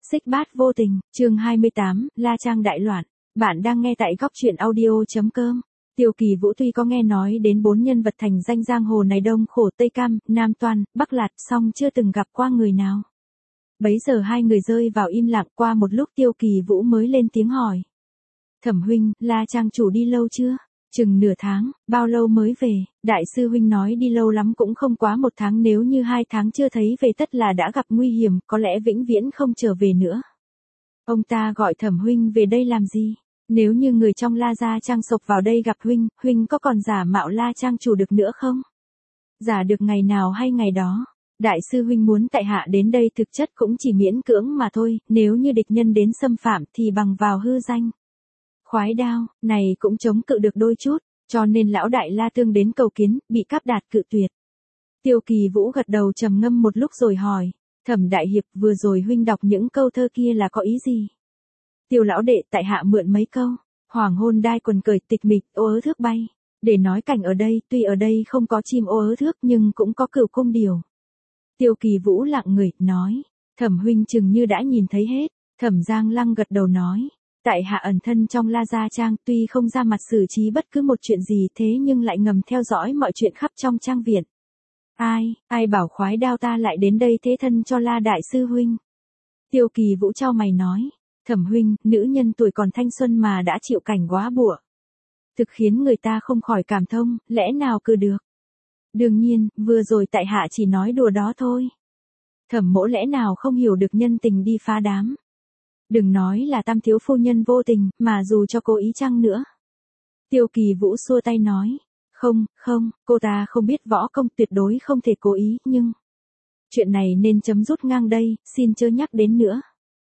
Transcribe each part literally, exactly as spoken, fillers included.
Xích bát vô tình, chương hai mươi tám, La Trang đại loạn. Bạn đang nghe tại góc truyện audio.com. Tiêu Kỳ Vũ tuy có nghe nói đến bốn nhân vật thành danh giang hồ này Đông Khổ Tây Cam, Nam Toan, Bắc Lạt, song chưa từng gặp qua người nào. Bấy giờ hai người rơi vào im lặng, qua một lúc Tiêu Kỳ Vũ mới lên tiếng hỏi. Thẩm huynh, La Trang chủ đi lâu chưa? Chừng nửa tháng, bao lâu mới về? Đại sư huynh nói đi lâu lắm cũng không quá một tháng, nếu như hai tháng chưa thấy về tất là đã gặp nguy hiểm, có lẽ vĩnh viễn không trở về nữa. Ông ta gọi Thẩm huynh về đây làm gì? Nếu như người trong La Gia Trang sộc vào đây gặp huynh, huynh có còn giả mạo La Trang chủ được nữa không? Giả được ngày nào hay ngày đó. Đại sư huynh muốn tại hạ đến đây thực chất cũng chỉ miễn cưỡng mà thôi, nếu như địch nhân đến xâm phạm thì bằng vào hư danh. Khoái đao, này cũng chống cự được đôi chút, cho nên lão đại La Tương đến cầu kiến, bị Cáp Đạt cự tuyệt. Tiêu Kỳ Vũ gật đầu trầm ngâm một lúc rồi hỏi, Thẩm đại hiệp, vừa rồi huynh đọc những câu thơ kia là có ý gì? Tiêu lão đệ, tại hạ mượn mấy câu. Hoàng hôn đai quần cởi tịch mịch, ô ớ thước bay. Để nói cảnh ở đây, tuy ở đây không có chim ô ớ thước nhưng cũng có cửu cung điều. Tiêu Kỳ Vũ lặng người, nói, Thẩm huynh chừng như đã nhìn thấy hết. Thẩm Giang Lăng gật đầu nói, tại hạ ẩn thân trong La Gia Trang, tuy không ra mặt xử trí bất cứ một chuyện gì thế nhưng lại ngầm theo dõi mọi chuyện khắp trong trang viện. Ai, ai bảo khoái đao ta lại đến đây thế thân cho La đại sư huynh? Tiêu Kỳ Vũ chau mày nói, Thẩm huynh, nữ nhân tuổi còn thanh xuân mà đã chịu cảnh góa bụa. Thực khiến người ta không khỏi cảm thông, lẽ nào cứ được. Đương nhiên, vừa rồi tại hạ chỉ nói đùa đó thôi. Thẩm mỗ lẽ nào không hiểu được nhân tình đi phá đám. Đừng nói là Tam thiếu phu nhân vô tình, mà dù cho cố ý chăng nữa. Tiêu Kỳ Vũ xua tay nói, không, không, cô ta không biết võ công, tuyệt đối không thể cố ý, nhưng chuyện này nên chấm dứt ngang đây, xin chớ nhắc đến nữa.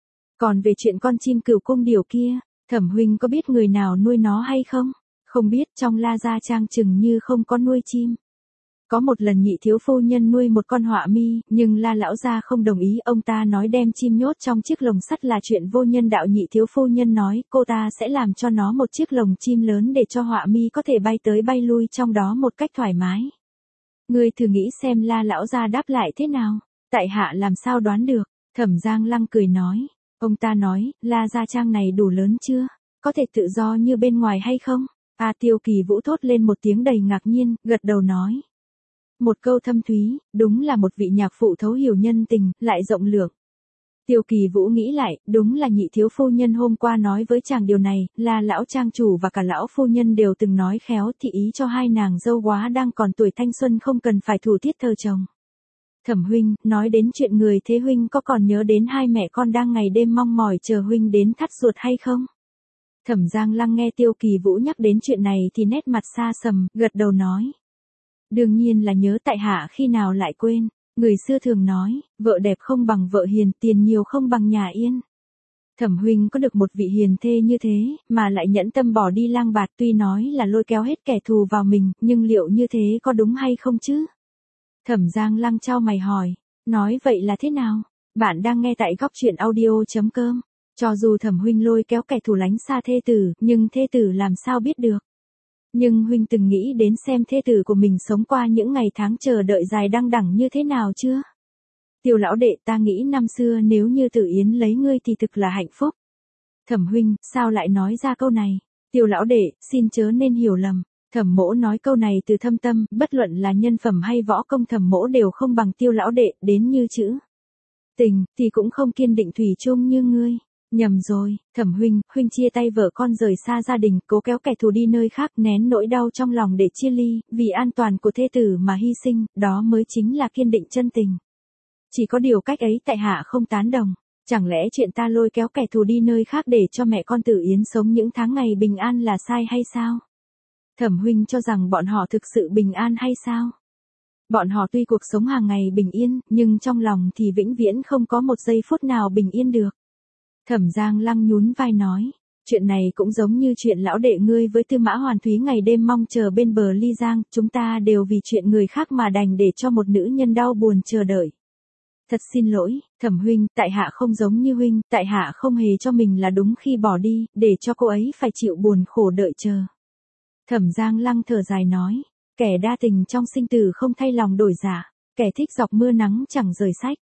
Còn về chuyện con chim cửu cung điều kia, Thẩm huynh có biết người nào nuôi nó hay không? Không biết, trong La Gia Trang chừng như không có nuôi chim. Có một lần nhị thiếu phu nhân nuôi một con họa mi, nhưng La lão gia không đồng ý, ông ta nói đem chim nhốt trong chiếc lồng sắt là chuyện vô nhân đạo. Nhị thiếu phu nhân nói, cô ta sẽ làm cho nó một chiếc lồng chim lớn để cho họa mi có thể bay tới bay lui trong đó một cách thoải mái. Ngươi thử nghĩ xem La lão gia đáp lại thế nào? Tại hạ làm sao đoán được? Thẩm Giang Lăng cười nói, ông ta nói, La Gia Trang này đủ lớn chưa? Có thể tự do như bên ngoài hay không? A Tiêu Kỳ Vũ thốt lên một tiếng đầy ngạc nhiên, gật đầu nói. Một câu thâm thúy, đúng là một vị nhạc phụ thấu hiểu nhân tình, lại rộng lượng. Tiêu Kỳ Vũ nghĩ lại, đúng là nhị thiếu phu nhân hôm qua nói với chàng điều này, là lão trang chủ và cả lão phu nhân đều từng nói khéo thị ý cho hai nàng dâu quá đang còn tuổi thanh xuân không cần phải thủ tiết thờ chồng. Thẩm huynh, nói đến chuyện người thế huynh có còn nhớ đến hai mẹ con đang ngày đêm mong mỏi chờ huynh đến thắt ruột hay không? Thẩm Giang Lăng nghe Tiêu Kỳ Vũ nhắc đến chuyện này thì nét mặt xa sầm, gật đầu nói. Đương nhiên là nhớ, tại hạ khi nào lại quên, người xưa thường nói, vợ đẹp không bằng vợ hiền, tiền nhiều không bằng nhà yên. Thẩm huynh có được một vị hiền thê như thế, mà lại nhẫn tâm bỏ đi lang bạt, tuy nói là lôi kéo hết kẻ thù vào mình, nhưng liệu như thế có đúng hay không chứ? Thẩm Giang Lăng chau mày hỏi, nói vậy là thế nào? Bạn đang nghe tại góc truyện audio.com. Cho dù Thẩm huynh lôi kéo kẻ thù lánh xa thê tử, nhưng thê tử làm sao biết được? Nhưng huynh từng nghĩ đến xem thê tử của mình sống qua những ngày tháng chờ đợi dài đăng đẳng như thế nào chưa? Tiêu lão đệ, ta nghĩ năm xưa nếu như Tử Yến lấy ngươi thì thực là hạnh phúc. Thẩm huynh, sao lại nói ra câu này? Tiêu lão đệ, xin chớ nên hiểu lầm. Thẩm mỗ nói câu này từ thâm tâm, bất luận là nhân phẩm hay võ công Thẩm mỗ đều không bằng Tiêu lão đệ, đến như chữ tình thì cũng không kiên định thủy chung như ngươi. Nhầm rồi, Thẩm huynh, huynh chia tay vợ con rời xa gia đình, cố kéo kẻ thù đi nơi khác, nén nỗi đau trong lòng để chia ly, vì an toàn của thê tử mà hy sinh, đó mới chính là kiên định chân tình. Chỉ có điều cách ấy tại hạ không tán đồng, chẳng lẽ chuyện ta lôi kéo kẻ thù đi nơi khác để cho mẹ con Tử Yến sống những tháng ngày bình an là sai hay sao? Thẩm huynh cho rằng bọn họ thực sự bình an hay sao? Bọn họ tuy cuộc sống hàng ngày bình yên, nhưng trong lòng thì vĩnh viễn không có một giây phút nào bình yên được. Thẩm Giang Lăng nhún vai nói, chuyện này cũng giống như chuyện lão đệ ngươi với Tư Mã Hoàn Thúy ngày đêm mong chờ bên bờ ly giang, chúng ta đều vì chuyện người khác mà đành để cho một nữ nhân đau buồn chờ đợi. Thật xin lỗi, Thẩm huynh, tại hạ không giống như huynh, tại hạ không hề cho mình là đúng khi bỏ đi, để cho cô ấy phải chịu buồn khổ đợi chờ. Thẩm Giang Lăng thở dài nói, kẻ đa tình trong sinh tử không thay lòng đổi dạ, kẻ thích dọc mưa nắng chẳng rời sách.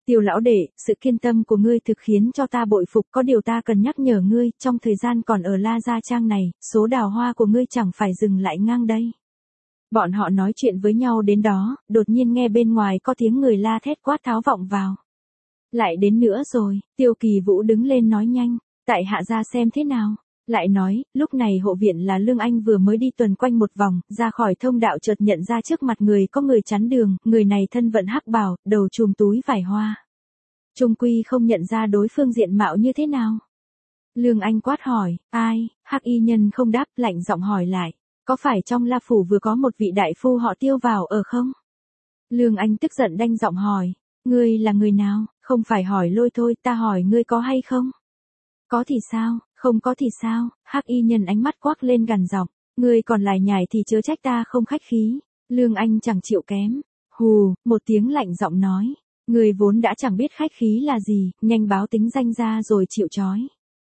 Tiêu lão đệ, sự kiên tâm của ngươi thực khiến cho ta bội phục, có điều ta cần nhắc nhở ngươi, trong thời gian còn ở La Gia Trang này, số đào hoa của ngươi chẳng phải dừng lại ngang đây. Bọn họ nói chuyện với nhau đến đó, đột nhiên nghe bên ngoài có tiếng người la thét quát tháo vọng vào. Lại đến nữa rồi, Tiêu Kỳ Vũ đứng lên nói nhanh, tại hạ ra xem thế nào. Lại nói, lúc này hộ viện là Lương Anh vừa mới đi tuần quanh một vòng, ra khỏi thông đạo chợt nhận ra trước mặt người có người chắn đường, người này thân vận hắc bào, đầu chùm túi vải hoa. Trung quy không nhận ra đối phương diện mạo như thế nào. Lương Anh quát hỏi, ai, hắc y nhân không đáp, lạnh giọng hỏi lại, có phải trong La Phủ vừa có một vị đại phu họ Tiêu vào ở không? Lương Anh tức giận đanh giọng hỏi, ngươi là người nào, không phải hỏi lôi thôi, ta hỏi ngươi có hay không? Có thì sao, không có thì sao, hắc y nhân ánh mắt quắc lên gằn giọng, ngươi còn lại nhảy thì chớ trách ta không khách khí. Lương Anh chẳng chịu kém, hù, một tiếng lạnh giọng nói, ngươi vốn đã chẳng biết khách khí là gì, nhanh báo tính danh ra rồi chịu trói.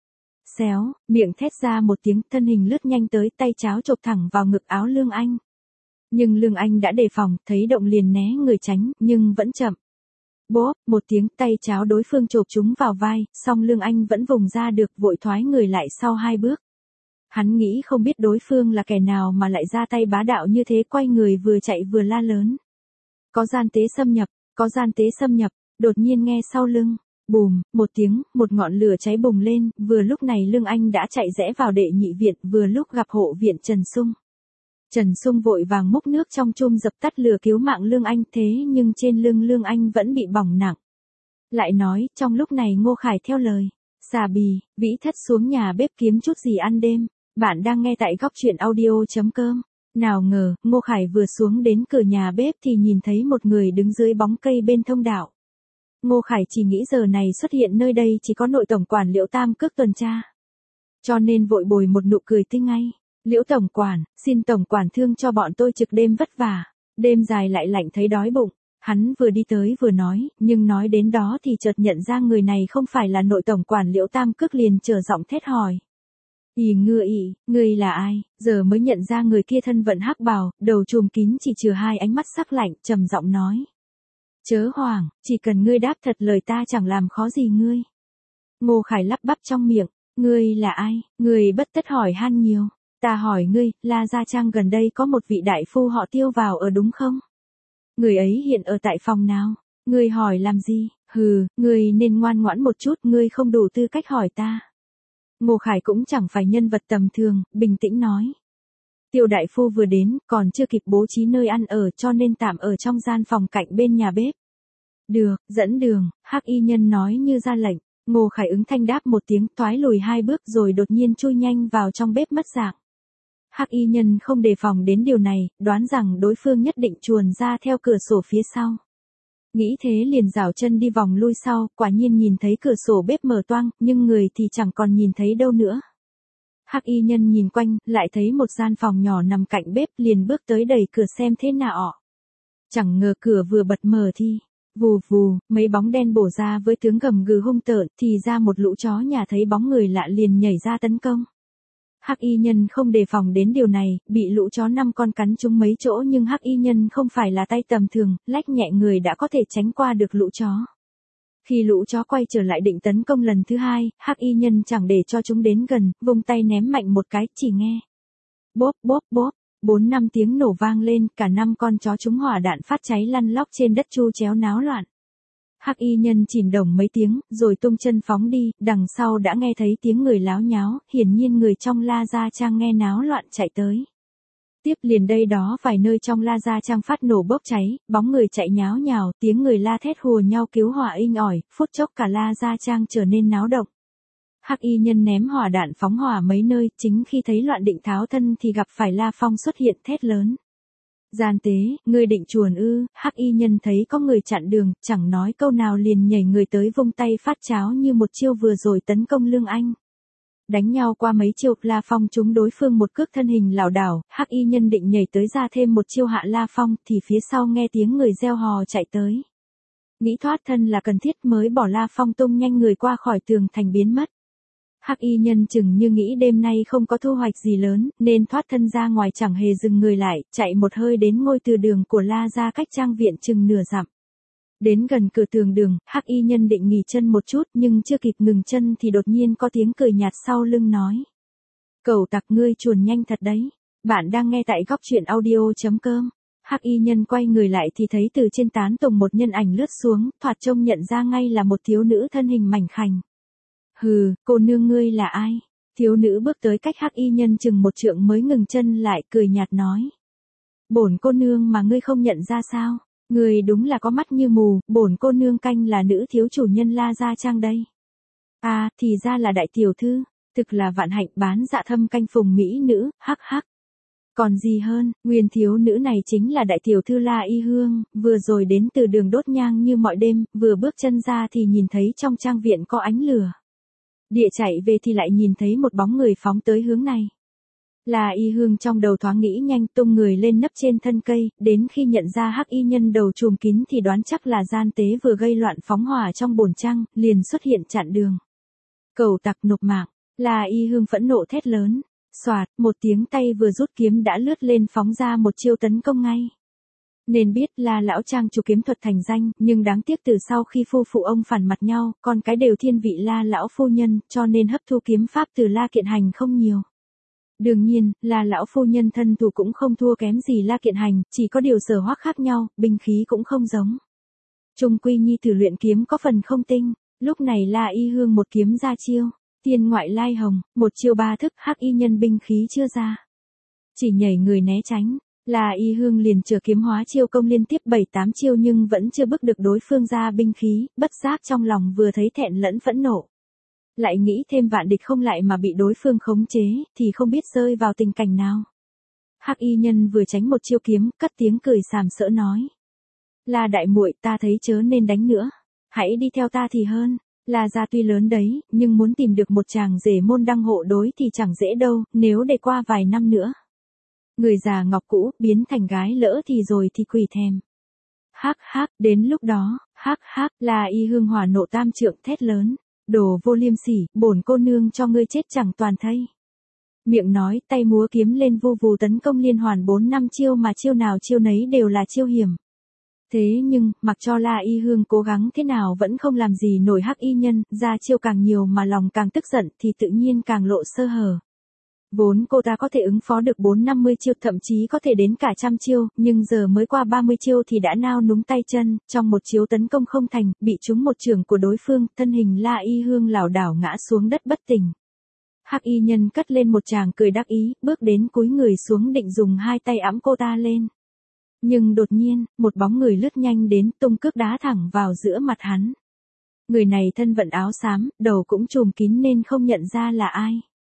Xéo, miệng thét ra một tiếng, thân hình lướt nhanh tới, tay cháo chộp thẳng vào ngực áo Lương Anh. Nhưng Lương Anh đã đề phòng, thấy động liền né người tránh, nhưng vẫn chậm. Bốp, một tiếng, tay cháo đối phương chộp chúng vào vai, song Lương Anh vẫn vùng ra được, vội thoái người lại sau hai bước. Hắn nghĩ không biết đối phương là kẻ nào mà lại ra tay bá đạo như thế, quay người vừa chạy vừa la lớn. Có gian tế xâm nhập, có gian tế xâm nhập, đột nhiên nghe sau lưng. Bùm, một tiếng, một ngọn lửa cháy bùng lên, vừa lúc này Lương Anh đã chạy rẽ vào đệ nhị viện, vừa lúc gặp hộ viện Trần Sung. Trần Sung vội vàng múc nước trong chum dập tắt lửa cứu mạng Lương Anh, thế nhưng trên lưng Lương Anh vẫn bị bỏng nặng. Lại nói, trong lúc này Ngô Khải theo lời, xà bì, vĩ thất xuống nhà bếp kiếm chút gì ăn đêm, bạn đang nghe tại góc truyện audio.com. Nào ngờ, Ngô Khải vừa xuống đến cửa nhà bếp thì nhìn thấy một người đứng dưới bóng cây bên thông đạo. Ngô Khải chỉ nghĩ giờ này xuất hiện nơi đây chỉ có nội tổng quản Liễu Tam Cước tuần tra. Cho nên vội bồi một nụ cười tươi ngay. Liễu tổng quản, xin tổng quản thương cho bọn tôi trực đêm vất vả. Đêm dài lại lạnh thấy đói bụng. Hắn vừa đi tới vừa nói, nhưng nói đến đó thì chợt nhận ra người này không phải là nội tổng quản Liễu Tam Cước, liền trở giọng thét hỏi. Ì ngựa ì, ngươi là ai? Giờ mới nhận ra người kia thân vận hắc bào, đầu chùm kín chỉ chừa hai ánh mắt sắc lạnh, trầm giọng nói. Chớ hoảng, chỉ cần ngươi đáp thật lời ta chẳng làm khó gì ngươi. Ngô Khải lắp bắp trong miệng, ngươi là ai, ngươi bất tất hỏi han nhiều. Ta hỏi ngươi, La Gia Trang gần đây có một vị đại phu họ Tiêu vào ở đúng không? Người ấy hiện ở tại phòng nào? Ngươi hỏi làm gì? Hừ, ngươi nên ngoan ngoãn một chút, ngươi không đủ tư cách hỏi ta. Ngô Khải cũng chẳng phải nhân vật tầm thường, bình tĩnh nói. Tiêu đại phu vừa đến, còn chưa kịp bố trí nơi ăn ở, cho nên tạm ở trong gian phòng cạnh bên nhà bếp. Được, dẫn đường, hắc y nhân nói như ra lệnh. Ngô Khải ứng thanh đáp một tiếng, thoái lùi hai bước rồi đột nhiên chui nhanh vào trong bếp mất dạng. Hắc y nhân không đề phòng đến điều này, đoán rằng đối phương nhất định chuồn ra theo cửa sổ phía sau. Nghĩ thế liền rảo chân đi vòng lui sau, quả nhiên nhìn thấy cửa sổ bếp mở toang, nhưng người thì chẳng còn nhìn thấy đâu nữa. Hắc y nhân nhìn quanh, lại thấy một gian phòng nhỏ nằm cạnh bếp, liền bước tới đẩy cửa xem thế nào. Chẳng ngờ cửa vừa bật mở thì, vù vù, mấy bóng đen bổ ra với tiếng gầm gừ hung tợn, thì ra một lũ chó nhà thấy bóng người lạ liền nhảy ra tấn công. Hắc y nhân không đề phòng đến điều này, bị lũ chó năm con cắn trúng mấy chỗ, nhưng hắc y nhân không phải là tay tầm thường, lách nhẹ người đã có thể tránh qua được lũ chó. Khi lũ chó quay trở lại định tấn công lần thứ hai, hắc y nhân chẳng để cho chúng đến gần, vung tay ném mạnh một cái, chỉ nghe. Bốp bốp bốp, bốn năm tiếng nổ vang lên, cả năm con chó trúng hỏa đạn phát cháy lăn lóc trên đất chu chéo náo loạn. Hắc y nhân chìm đồng mấy tiếng, rồi tung chân phóng đi, đằng sau đã nghe thấy tiếng người láo nháo, hiển nhiên người trong La Gia Trang nghe náo loạn chạy tới. Tiếp liền đây đó vài nơi trong La Gia Trang phát nổ bốc cháy, bóng người chạy nháo nhào, tiếng người la thét hùa nhau cứu hỏa inh ỏi, phút chốc cả La Gia Trang trở nên náo động. Hắc y nhân ném hỏa đạn phóng hỏa mấy nơi, chính khi thấy loạn định tháo thân thì gặp phải La Phong xuất hiện thét lớn. Gian tế, ngươi định chuồn ư? Hắc y nhân thấy có người chặn đường, chẳng nói câu nào liền nhảy người tới vung tay phát cháo như một chiêu vừa rồi tấn công Lương Anh. Đánh nhau qua mấy chiêu, La Phong trúng đối phương một cước, thân hình lảo đảo, hắc y nhân định nhảy tới ra thêm một chiêu hạ La Phong, thì phía sau nghe tiếng người reo hò chạy tới. Nghĩ thoát thân là cần thiết mới bỏ La Phong tung nhanh người qua khỏi tường thành biến mất. Hắc y nhân chừng như nghĩ đêm nay không có thu hoạch gì lớn, nên thoát thân ra ngoài chẳng hề dừng người lại, chạy một hơi đến ngôi từ đường của La Gia cách trang viện chừng nửa dặm. Đến gần cửa tường đường, hắc y nhân định nghỉ chân một chút nhưng chưa kịp ngừng chân thì đột nhiên có tiếng cười nhạt sau lưng nói. Cẩu tặc ngươi chuồn nhanh thật đấy. Bạn đang nghe tại góc truyện audio.com. Hắc y nhân quay người lại thì thấy từ trên tán tùng một nhân ảnh lướt xuống, thoạt trông nhận ra ngay là một thiếu nữ thân hình mảnh khảnh. Hừ, cô nương ngươi là ai? Thiếu nữ bước tới cách hắc y nhân chừng một trượng mới ngừng chân lại, cười nhạt nói. Bổn cô nương mà ngươi không nhận ra sao? Ngươi đúng là có mắt như mù, bổn cô nương canh là nữ thiếu chủ nhân La Gia Trang đây. À, thì ra là đại tiểu thư, thực là vạn hạnh, bán dạ thâm canh phùng mỹ nữ, hắc hắc. Còn gì hơn, nguyên thiếu nữ này chính là đại tiểu thư La Y Hương, vừa rồi đến từ đường đốt nhang như mọi đêm, vừa bước chân ra thì nhìn thấy trong trang viện có ánh lửa. Địa chạy về thì lại nhìn thấy một bóng người phóng tới hướng này. La Y Hương trong đầu thoáng nghĩ nhanh, tung người lên nấp trên thân cây, đến khi nhận ra hắc y nhân đầu trùm kín thì đoán chắc là gian tế vừa gây loạn phóng hỏa trong bồn trăng, liền xuất hiện chặn đường. Cẩu tặc nộp mạng, La Y Hương phẫn nộ thét lớn. Soạt, một tiếng tay vừa rút kiếm đã lướt lên phóng ra một chiêu tấn công ngay. Nên biết là lão trang chủ kiếm thuật thành danh, nhưng đáng tiếc từ sau khi phu phụ ông phản mặt nhau, con cái đều thiên vị La lão phu nhân, cho nên hấp thu kiếm pháp từ La Kiện Hành không nhiều. Đương nhiên, là lão phu nhân thân thủ cũng không thua kém gì La Kiện Hành, chỉ có điều sở hoắc khác nhau, binh khí cũng không giống. Trung quy nhi tử luyện kiếm có phần không tinh, lúc này La Y Hương một kiếm ra chiêu. Tiên ngoại lai hồng, một chiêu ba thức, hắc y nhân binh khí chưa ra. Chỉ nhảy người né tránh, La Y Hương liền chờ kiếm hóa chiêu công liên tiếp bảy tám chiêu nhưng vẫn chưa bức được đối phương ra binh khí, bất giác trong lòng vừa thấy thẹn lẫn phẫn nộ. Lại nghĩ thêm vạn địch không lại mà bị đối phương khống chế, thì không biết rơi vào tình cảnh nào. Hắc y nhân vừa tránh một chiêu kiếm, cất tiếng cười sàm sỡ nói. La đại muội, ta thấy chớ nên đánh nữa. Hãy đi theo ta thì hơn. La gia tuy lớn đấy, nhưng muốn tìm được một chàng rể môn đăng hộ đối thì chẳng dễ đâu, nếu để qua vài năm nữa. Người già ngọc cũ, biến thành gái lỡ thì rồi thì quỷ thèm. Hắc hắc, đến lúc đó, hắc hắc, La Y Hương hỏa nộ tam trượng thét lớn. Đồ vô liêm sỉ, bổn cô nương cho ngươi chết chẳng toàn thây. Miệng nói, tay múa kiếm lên vu vù tấn công liên hoàn bốn năm chiêu mà chiêu nào chiêu nấy đều là chiêu hiểm. Thế nhưng, mặc cho La Y Hương cố gắng thế nào vẫn không làm gì nổi hắc y nhân, ra chiêu càng nhiều mà lòng càng tức giận thì tự nhiên càng lộ sơ hở. Vốn cô ta có thể ứng phó được bốn năm mươi chiêu, thậm chí có thể đến cả trăm chiêu, nhưng giờ mới qua ba mươi chiêu thì đã nao núng tay chân, trong một chiếu tấn công không thành, bị trúng một chưởng của đối phương, thân hình La Y Hương lảo đảo ngã xuống đất bất tỉnh. Hắc y nhân cất lên một tràng cười đắc ý, bước đến cúi người xuống định dùng hai tay ẵm cô ta lên. Nhưng đột nhiên, một bóng người lướt nhanh đến, tung cước đá thẳng vào giữa mặt hắn. Người này thân vận áo xám, đầu cũng trùm kín nên không nhận ra là ai.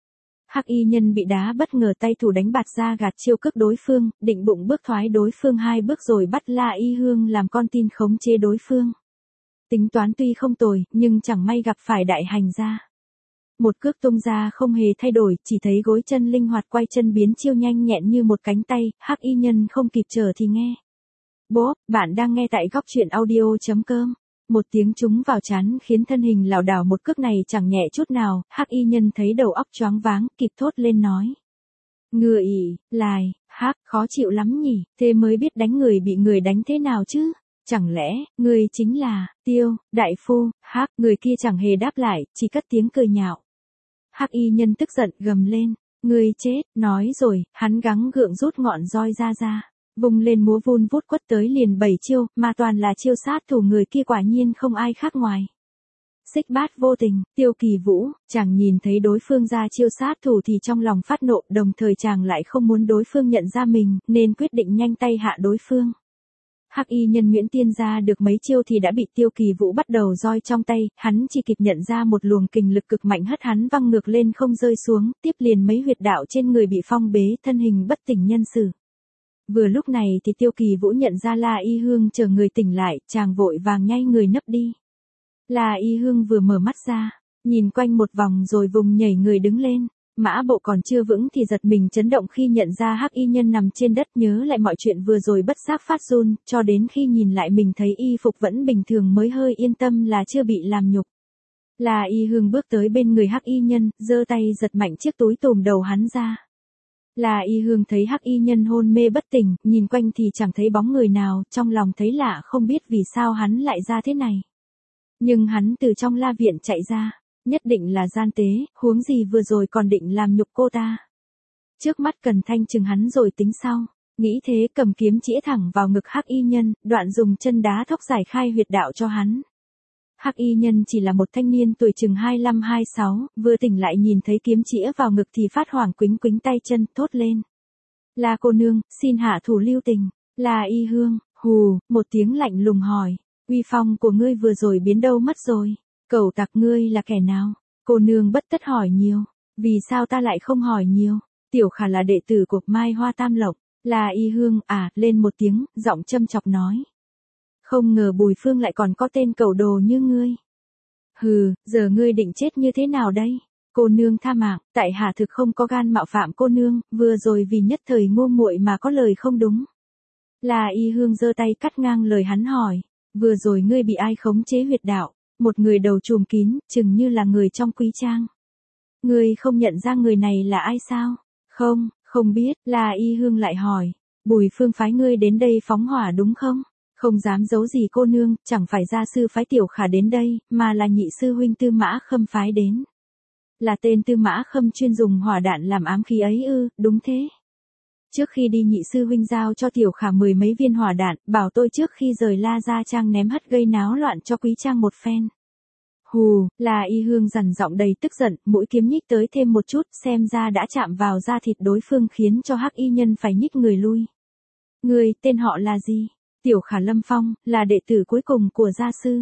Hắc y nhân bị đá bất ngờ tay thủ đánh bạt ra gạt chiêu cước đối phương, định bụng bước thoái đối phương hai bước rồi bắt La Y Hương làm con tin khống chế đối phương. Tính toán tuy không tồi, nhưng chẳng may gặp phải đại hành gia. Một cước tung ra không hề thay đổi, chỉ thấy gối chân linh hoạt quay chân biến chiêu nhanh nhẹn như một cánh tay, hắc y nhân không kịp chờ thì nghe. Bố, bạn đang nghe tại góc truyện audio.com. Một tiếng trúng vào trán khiến thân hình lảo đảo một cước này chẳng nhẹ chút nào, hắc y nhân thấy đầu óc choáng váng, kịp thốt lên nói. Ngựa ỉ, lài, hắc, khó chịu lắm nhỉ, thế mới biết đánh người bị người đánh thế nào chứ. Chẳng lẽ, ngươi chính là, Tiêu, đại phu, hắc, người kia chẳng hề đáp lại, chỉ cất tiếng cười nhạo. Hắc y nhân tức giận gầm lên, ngươi chết, nói rồi, hắn gắng gượng rút ngọn roi ra ra. Vùng lên múa vun vút quất tới liền bảy chiêu, mà toàn là chiêu sát thủ, người kia quả nhiên không ai khác ngoài. Xích Bát Vô Tình, Tiêu Kỳ Vũ, chàng nhìn thấy đối phương ra chiêu sát thủ thì trong lòng phát nộ, đồng thời chàng lại không muốn đối phương nhận ra mình, nên quyết định nhanh tay hạ đối phương. Hắc y nhân Nguyễn Tiên ra được mấy chiêu thì đã bị Tiêu Kỳ Vũ bắt đầu roi trong tay, hắn chỉ kịp nhận ra một luồng kình lực cực mạnh hất hắn văng ngược lên không rơi xuống, tiếp liền mấy huyệt đạo trên người bị phong bế, thân hình bất tỉnh nhân sự. Vừa lúc này thì Tiêu Kỳ Vũ nhận ra La Y Hương chờ người tỉnh lại, chàng vội vàng nhay người nấp đi. La Y Hương vừa mở mắt ra, nhìn quanh một vòng rồi vùng nhảy người đứng lên. Mã bộ còn chưa vững thì giật mình chấn động khi nhận ra hắc y nhân nằm trên đất, nhớ lại mọi chuyện vừa rồi bất giác phát run, cho đến khi nhìn lại mình thấy y phục vẫn bình thường mới hơi yên tâm là chưa bị làm nhục. La Y Hương bước tới bên người hắc y nhân, giơ tay giật mạnh chiếc túi tùm đầu hắn ra. La Y Hương thấy Hắc Y Nhân hôn mê bất tỉnh, nhìn quanh thì chẳng thấy bóng người nào, trong lòng thấy lạ không biết vì sao hắn lại ra thế này. Nhưng hắn từ trong la viện chạy ra, nhất định là gian tế, huống gì vừa rồi còn định làm nhục cô ta. Trước mắt cần thanh chừng hắn rồi tính sau, nghĩ thế cầm kiếm chĩa thẳng vào ngực Hắc Y Nhân, đoạn dùng chân đá thóc giải khai huyệt đạo cho hắn. Hắc Y Nhân chỉ là một thanh niên tuổi chừng hai lăm hai sáu, vừa tỉnh lại nhìn thấy kiếm chĩa vào ngực thì phát hoảng quĩnh quĩnh tay chân, thốt lên. La cô nương, xin hạ thủ lưu tình. La Y Hương, hù, một tiếng lạnh lùng hỏi, uy phong của ngươi vừa rồi biến đâu mất rồi? Cẩu tặc ngươi là kẻ nào? Cô nương bất tất hỏi nhiều. Vì sao ta lại không hỏi nhiều? Tiểu Khả là đệ tử của Mai Hoa Tam Lộc. La Y Hương à, lên một tiếng, giọng châm chọc nói. Không ngờ Bùi Phương lại còn có tên cẩu đồ như ngươi. Hừ, giờ ngươi định chết như thế nào đây? Cô nương tha mạng, tại hạ thực không có gan mạo phạm cô nương, vừa rồi vì nhất thời ngu muội mà có lời không đúng. La Y Hương giơ tay cắt ngang lời hắn hỏi, vừa rồi ngươi bị ai khống chế huyệt đạo? Một người đầu trùm kín, chừng như là người trong quý trang. Ngươi không nhận ra người này là ai sao? Không, không biết. La Y Hương lại hỏi, Bùi Phương phái ngươi đến đây phóng hỏa đúng không? Không dám giấu gì cô nương, chẳng phải gia sư phái Tiểu Khả đến đây, mà là nhị sư huynh Tư Mã Khâm phái đến. Là tên Tư Mã Khâm chuyên dùng hỏa đạn làm ám khí ấy ư? Đúng thế. Trước khi đi nhị sư huynh giao cho Tiểu Khả mười mấy viên hỏa đạn, bảo tôi trước khi rời La Gia Trang ném hất gây náo loạn cho quý trang một phen. Hù, La Y Hương dằn giọng đầy tức giận, mũi kiếm nhích tới thêm một chút, xem ra đã chạm vào da thịt đối phương khiến cho Hắc Y Nhân phải nhích người lui. Người, tên họ là gì? Tiểu Khả Lâm Phong, là đệ tử cuối cùng của gia sư.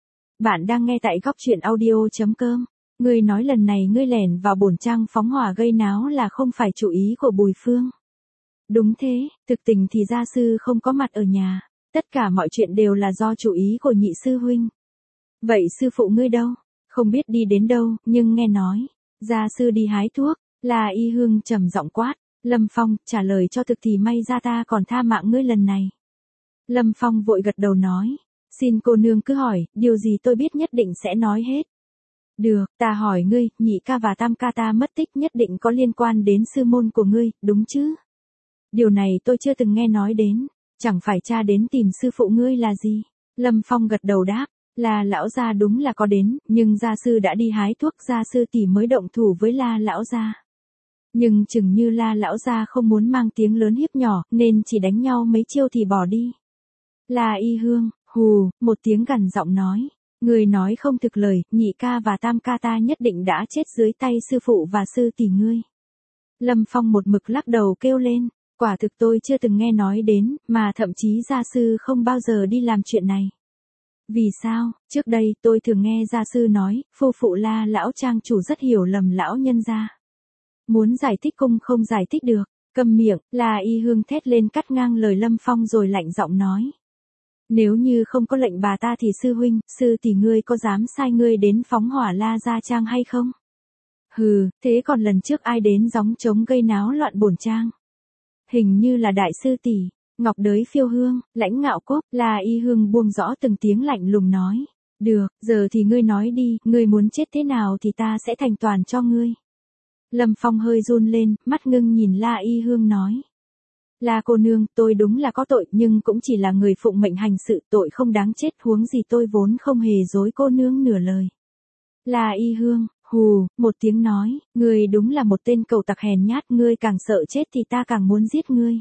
Bạn đang nghe tại góc truyện audio chấm com. Ngươi nói lần này ngươi lẻn vào bổn trang phóng hỏa gây náo là không phải chủ ý của Bùi Phương. Đúng thế, thực tình thì gia sư không có mặt ở nhà. Tất cả mọi chuyện đều là do chủ ý của nhị sư huynh. Vậy sư phụ ngươi đâu? Không biết đi đến đâu, nhưng nghe nói. Gia sư đi hái thuốc. La Y Hương trầm giọng quát. Lâm Phong, trả lời cho thực thì may ra ta còn tha mạng ngươi lần này. Lâm Phong vội gật đầu nói. Xin cô nương cứ hỏi, điều gì tôi biết nhất định sẽ nói hết. Được, ta hỏi ngươi, nhị ca và tam ca ta mất tích nhất định có liên quan đến sư môn của ngươi, đúng chứ? Điều này tôi chưa từng nghe nói đến, chẳng phải cha đến tìm sư phụ ngươi là gì? Lâm Phong gật đầu đáp, là lão gia đúng là có đến, nhưng gia sư đã đi hái thuốc, gia sư tỷ mới động thủ với La lão gia. Nhưng chừng như La lão gia không muốn mang tiếng lớn hiếp nhỏ, nên chỉ đánh nhau mấy chiêu thì bỏ đi. La Y Hương, hù, một tiếng gằn giọng nói. Người nói không thực lời, nhị ca và tam ca ta nhất định đã chết dưới tay sư phụ và sư tỷ ngươi. Lâm Phong một mực lắc đầu kêu lên, quả thực tôi chưa từng nghe nói đến, mà thậm chí gia sư không bao giờ đi làm chuyện này. Vì sao, trước đây tôi thường nghe gia sư nói, phu phụ La lão trang chủ rất hiểu lầm lão nhân gia. Muốn giải thích cũng không giải thích được, câm miệng, La Y Hương thét lên cắt ngang lời Lâm Phong rồi lạnh giọng nói. Nếu như không có lệnh bà ta thì sư huynh, sư tỷ ngươi có dám sai ngươi đến phóng hỏa La Gia Trang hay không? Hừ, thế còn lần trước ai đến gióng trống gây náo loạn bổn trang? Hình như là đại sư tỷ, Ngọc Đới Phiêu Hương, Lãnh Ngạo Cốc. La Y Hương buông rõ từng tiếng lạnh lùng nói. Được, giờ thì ngươi nói đi, ngươi muốn chết thế nào thì ta sẽ thành toàn cho ngươi. Lâm Phong hơi run lên, mắt ngưng nhìn La Y Hương nói. La cô nương, tôi đúng là có tội, nhưng cũng chỉ là người phụng mệnh hành sự, tội không đáng chết, huống gì tôi vốn không hề dối cô nương nửa lời. La Y Hương, hù, một tiếng nói, ngươi đúng là một tên cẩu tặc hèn nhát, ngươi càng sợ chết thì ta càng muốn giết ngươi.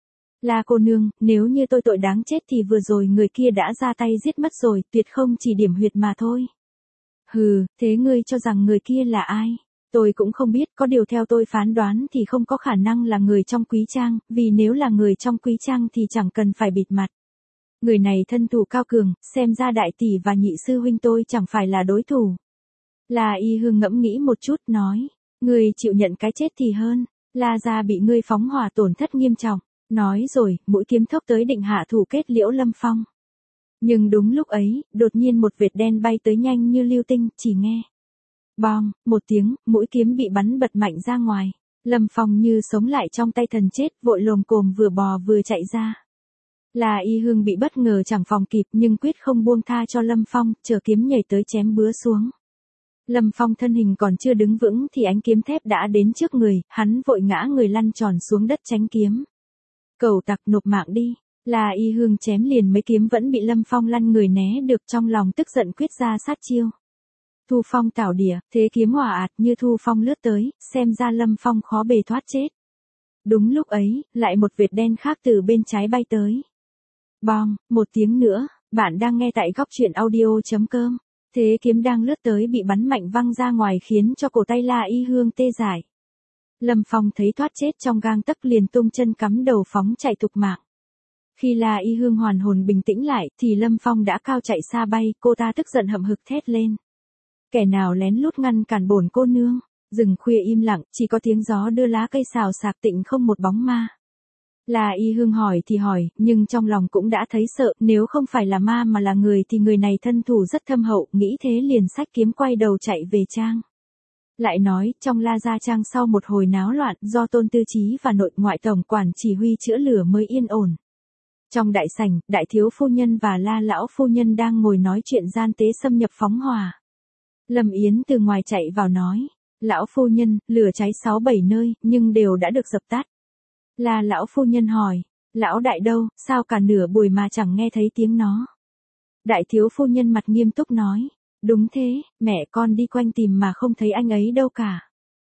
La cô nương, nếu như tôi tội đáng chết thì vừa rồi người kia đã ra tay giết mất rồi, tuyệt không chỉ điểm huyệt mà thôi. Hừ, thế ngươi cho rằng người kia là ai? Tôi cũng không biết, có điều theo tôi phán đoán thì không có khả năng là người trong quý trang, vì nếu là người trong quý trang thì chẳng cần phải bịt mặt. Người này thân thủ cao cường, xem ra đại tỷ và nhị sư huynh tôi chẳng phải là đối thủ. La Y Hương ngẫm nghĩ một chút, nói, người chịu nhận cái chết thì hơn, La gia bị ngươi phóng hỏa tổn thất nghiêm trọng, nói rồi, mũi kiếm thốc tới định hạ thủ kết liễu Lâm Phong. Nhưng đúng lúc ấy, đột nhiên một vệt đen bay tới nhanh như lưu tinh, chỉ nghe. Bong, một tiếng, mũi kiếm bị bắn bật mạnh ra ngoài. Lâm Phong như sống lại trong tay thần chết, vội lồm cồm vừa bò vừa chạy ra. La Y Hương bị bất ngờ chẳng phòng kịp nhưng quyết không buông tha cho Lâm Phong, chờ kiếm nhảy tới chém bứa xuống. Lâm Phong thân hình còn chưa đứng vững thì ánh kiếm thép đã đến trước người, hắn vội ngã người lăn tròn xuống đất tránh kiếm. Cẩu tặc, nộp mạng đi. La Y Hương chém liền mấy kiếm vẫn bị Lâm Phong lăn người né được, trong lòng tức giận quyết ra sát chiêu. Thu phong tảo đỉa, thế kiếm hỏa ạt như thu phong lướt tới, xem ra Lâm Phong khó bề thoát chết. Đúng lúc ấy, lại một vệt đen khác từ bên trái bay tới. Bom, một tiếng nữa, bạn đang nghe tại góc truyện audio chấm com. Thế kiếm đang lướt tới bị bắn mạnh văng ra ngoài khiến cho cổ tay La Y Hương tê dại. Lâm Phong thấy thoát chết trong gang tấc liền tung chân cắm đầu phóng chạy thục mạng. Khi La Y Hương hoàn hồn bình tĩnh lại thì Lâm Phong đã cao chạy xa bay, cô ta tức giận hậm hực thét lên. Kẻ nào lén lút ngăn cản bổn cô nương? Rừng khuya im lặng, chỉ có tiếng gió đưa lá cây xào xạc tịnh không một bóng ma. La Y Hương hỏi thì hỏi, nhưng trong lòng cũng đã thấy sợ, nếu không phải là ma mà là người thì người này thân thủ rất thâm hậu, nghĩ thế liền xách kiếm quay đầu chạy về trang. Lại nói, trong La Gia Trang sau một hồi náo loạn, do Tôn Tư Chí và nội ngoại tổng quản chỉ huy chữa lửa mới yên ổn. Trong đại sảnh, đại thiếu phu nhân và La lão phu nhân đang ngồi nói chuyện gian tế xâm nhập phóng hỏa. Lâm Yến từ ngoài chạy vào nói, lão phu nhân, lửa cháy sáu bảy nơi, nhưng đều đã được dập tắt. La lão phu nhân hỏi, lão đại đâu, sao cả nửa buổi mà chẳng nghe thấy tiếng nó. Đại thiếu phu nhân mặt nghiêm túc nói, đúng thế, mẹ con đi quanh tìm mà không thấy anh ấy đâu cả.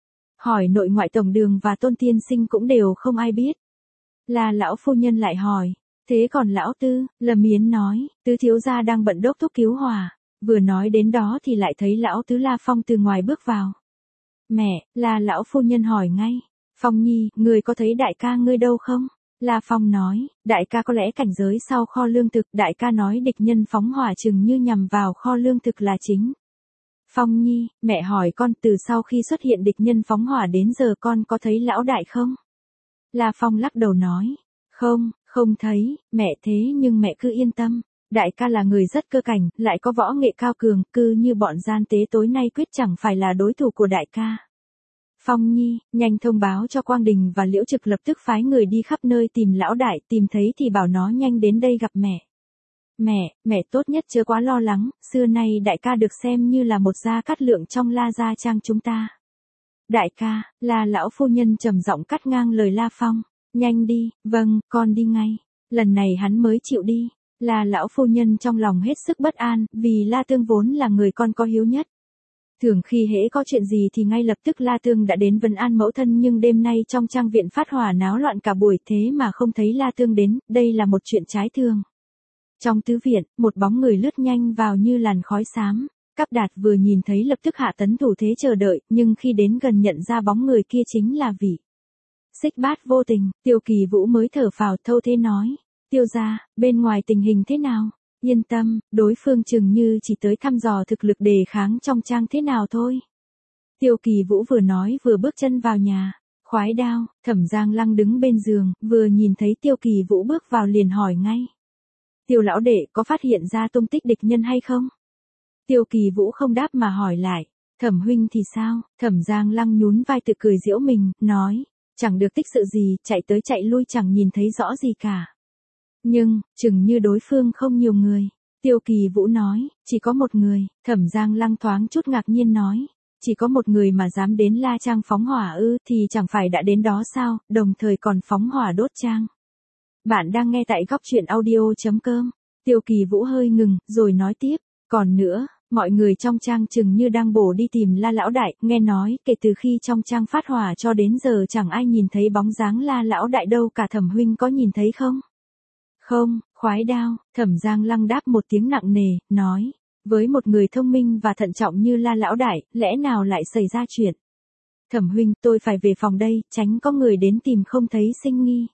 Hỏi nội ngoại tổng đường và Tôn tiên sinh cũng đều không ai biết. La lão phu nhân lại hỏi, thế còn lão tư? Lâm Yến nói, tứ thiếu gia đang bận đốc thúc cứu hỏa. Vừa nói đến đó thì lại thấy lão tứ La Phong từ ngoài bước vào. Mẹ, La lão phu nhân hỏi ngay, Phong nhi, ngươi có thấy đại ca ngươi đâu không? La Phong nói, đại ca có lẽ cảnh giới sau kho lương thực, đại ca nói địch nhân phóng hỏa chừng như nhằm vào kho lương thực là chính. Phong nhi, mẹ hỏi con từ sau khi xuất hiện địch nhân phóng hỏa đến giờ con có thấy lão đại không? La Phong lắc đầu nói, không, không thấy, mẹ thế nhưng mẹ cứ yên tâm. Đại ca là người rất cơ cảnh, lại có võ nghệ cao cường, cư như bọn gian tế tối nay quyết chẳng phải là đối thủ của đại ca. Phong nhi, nhanh thông báo cho Quang Đình và Liễu Trực lập tức phái người đi khắp nơi tìm lão đại, tìm thấy thì bảo nó nhanh đến đây gặp mẹ. Mẹ, mẹ tốt nhất chớ quá lo lắng, xưa nay đại ca được xem như là một gia cát lượng trong La Gia Trang chúng ta. Đại ca, là lão phu nhân trầm giọng cắt ngang lời La Phong, nhanh đi, vâng, con đi ngay. Lần này hắn mới chịu đi. Là lão phu nhân trong lòng hết sức bất an, vì La Tương vốn là người con có hiếu nhất. Thường khi hễ có chuyện gì thì ngay lập tức La Tương đã đến vấn an mẫu thân, nhưng đêm nay trong trang viện phát hỏa náo loạn cả buổi thế mà không thấy La Tương đến, đây là một chuyện trái thường. Trong tứ viện, một bóng người lướt nhanh vào như làn khói xám. Cáp Đạt vừa nhìn thấy lập tức hạ tấn thủ thế chờ đợi, nhưng khi đến gần nhận ra bóng người kia chính là Vị Xích Bát vô tình. Tiêu Kỳ Vũ mới thở phào thâu thế nói. Tiêu gia, bên ngoài tình hình thế nào? Yên tâm, đối phương chừng như chỉ tới thăm dò thực lực đề kháng trong trang thế nào thôi. Tiêu Kỳ Vũ vừa nói vừa bước chân vào nhà. Khoái đao, Thẩm Giang Lăng đứng bên giường, vừa nhìn thấy Tiêu Kỳ Vũ bước vào liền hỏi ngay. Tiêu lão đệ có phát hiện ra tung tích địch nhân hay không? Tiêu Kỳ Vũ không đáp mà hỏi lại. Thẩm huynh thì sao? Thẩm Giang Lăng nhún vai tự cười giễu mình, nói. Chẳng được tích sự gì, chạy tới chạy lui chẳng nhìn thấy rõ gì cả. Nhưng, chừng như đối phương không nhiều người. Tiêu Kỳ Vũ nói, chỉ có một người. Thẩm Giang Lăng thoáng chút ngạc nhiên nói. Chỉ có một người mà dám đến La Trang phóng hỏa ư, thì chẳng phải đã đến đó sao, đồng thời còn phóng hỏa đốt trang. Bạn đang nghe tại góc truyện audio chấm com. Tiêu Kỳ Vũ hơi ngừng, rồi nói tiếp. Còn nữa, mọi người trong trang chừng như đang bổ đi tìm La lão đại, nghe nói, kể từ khi trong trang phát hỏa cho đến giờ chẳng ai nhìn thấy bóng dáng La lão đại đâu cả. Thẩm huynh có nhìn thấy không? Không, khoái đao, Thẩm Giang Lăng đáp một tiếng nặng nề, nói. Với một người thông minh và thận trọng như La lão đại, lẽ nào lại xảy ra chuyện? Thẩm huynh, tôi phải về phòng đây, tránh có người đến tìm không thấy sinh nghi.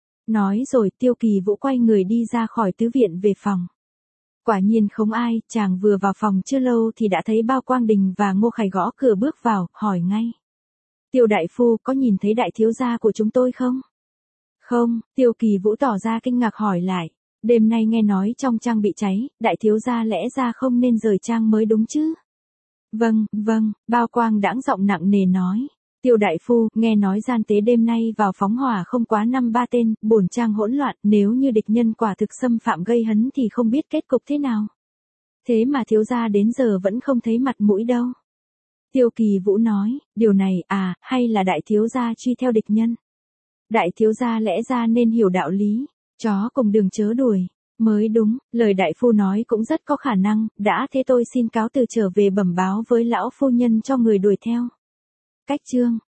Nói rồi Tiêu Kỳ Vũ quay người đi ra khỏi tứ viện về phòng. Quả nhiên không ai, chàng vừa vào phòng chưa lâu thì đã thấy Bao Quang Đình và Ngô Khải gõ cửa bước vào, hỏi ngay. Tiêu đại phu có nhìn thấy đại thiếu gia của chúng tôi không? Không, Tiêu Kỳ Vũ tỏ ra kinh ngạc hỏi lại. Đêm nay nghe nói trong trang bị cháy, đại thiếu gia lẽ ra không nên rời trang mới đúng chứ? Vâng, vâng, Bao Quang đãng giọng nặng nề nói. Tiêu đại phu, nghe nói gian tế đêm nay vào phóng hỏa không quá năm ba tên, bổn trang hỗn loạn, nếu như địch nhân quả thực xâm phạm gây hấn thì không biết kết cục thế nào. Thế mà thiếu gia đến giờ vẫn không thấy mặt mũi đâu. Tiêu Kỳ Vũ nói, điều này, à, hay là đại thiếu gia truy theo địch nhân. Đại thiếu gia lẽ ra nên hiểu đạo lý, chó cùng đường chớ đuổi. Mới đúng, lời đại phu nói cũng rất có khả năng, đã thế tôi xin cáo từ trở về bẩm báo với lão phu nhân cho người đuổi theo. Cách chương